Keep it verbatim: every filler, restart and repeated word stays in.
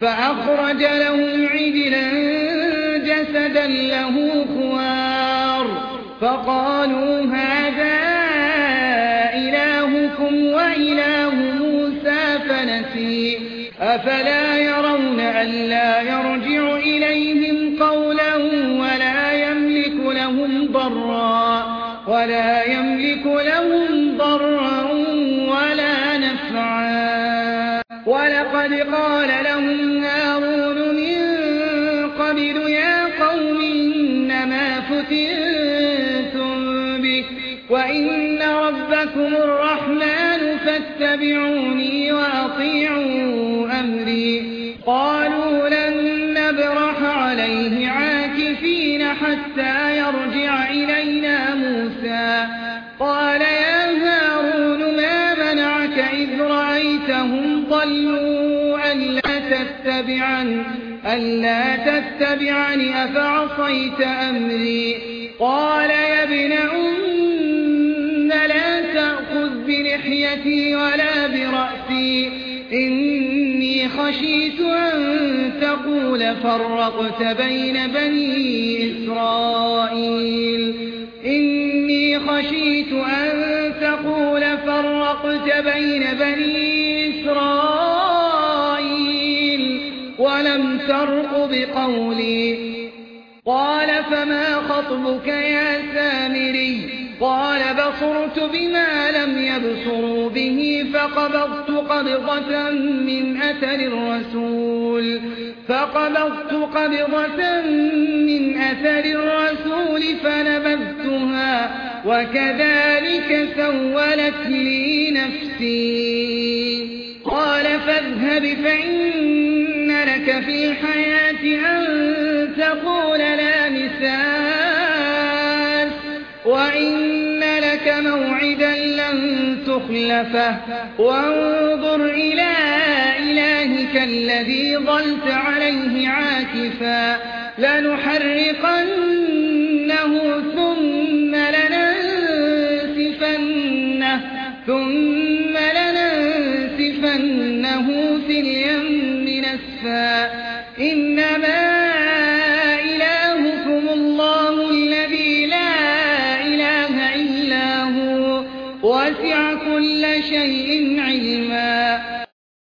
فأخرج لهم عجلا جسدا له خوار فقالوا هذا إلهكم وإله موسى فنسي أفلا يرون ألا يرجع إليهم قولا ولا يملك لهم ضرا ولا يملك لهم ضرا ولا نفعا ولقد قال لهم هارون من قبل يا قوم إنما فتنتم به وإن ربكم الرحمن فاتبعوني وأطيعوا أمري قالوا لن نبرح عليه عاكفين حتى يرجع إلينا موسى قال يا هارون ما منعك إذ رأيتهم ضلوا ألا تتبعني ألا تتبعني أفعصيت أمري قال يا ابن أم لا تأخذ بلحيتي ولا برأسي إني خشيت أن تقول فرقت بين بني إسرائيل إني خشيت أن تقول فرقت بين بني إسرائيل ولم ترق بقولي قال فما خطبك يا سامري قال بصرت بما لم يبصروا به فقبضت قبضة من أثر الرسول فقبضت قبضة من أثر الرسول فنبذتها وكذلك سولت لي نفسي قال فاذهب فإن لك في الحياة أن تقول لا مساس وإن لك موعدا لن تخلفه وانظر إلى إلهك الذي ظلت عليه عاكفا لنحرقنه ثم لننسفنه ثم لننسفنه في اليم نسفا